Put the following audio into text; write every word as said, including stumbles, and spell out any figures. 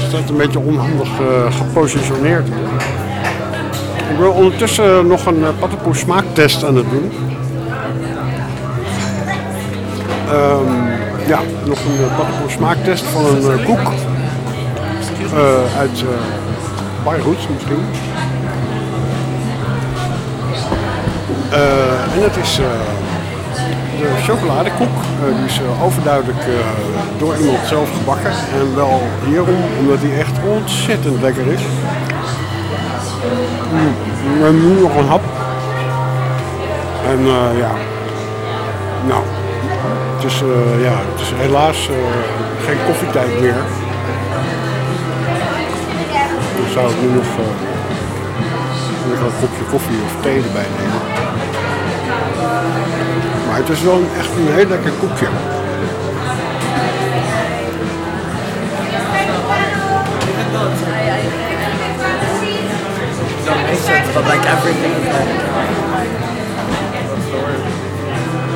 staat een beetje onhandig uh, gepositioneerd. Ik wil ondertussen nog een uh, paddenpoel smaaktest aan het doen. Um, ja, nog een uh, paddenpoel smaaktest van een uh, koek uh, uit uh, Beirut misschien. Uh, en het is uh, de chocoladekoek. Uh, die is uh, overduidelijk uh, door iemand zelf gebakken. En wel hierom, omdat die echt ontzettend lekker is. Mm, en nu nog een hap. En uh, ja, nou, het is, uh, ja, het is helaas uh, geen koffietijd meer. Dan zou ik nu nog, uh, nog een kopje koffie of thee erbij nemen. Maar het is wel een, echt een heel lekker koekje. Don't make sense, but like everything is like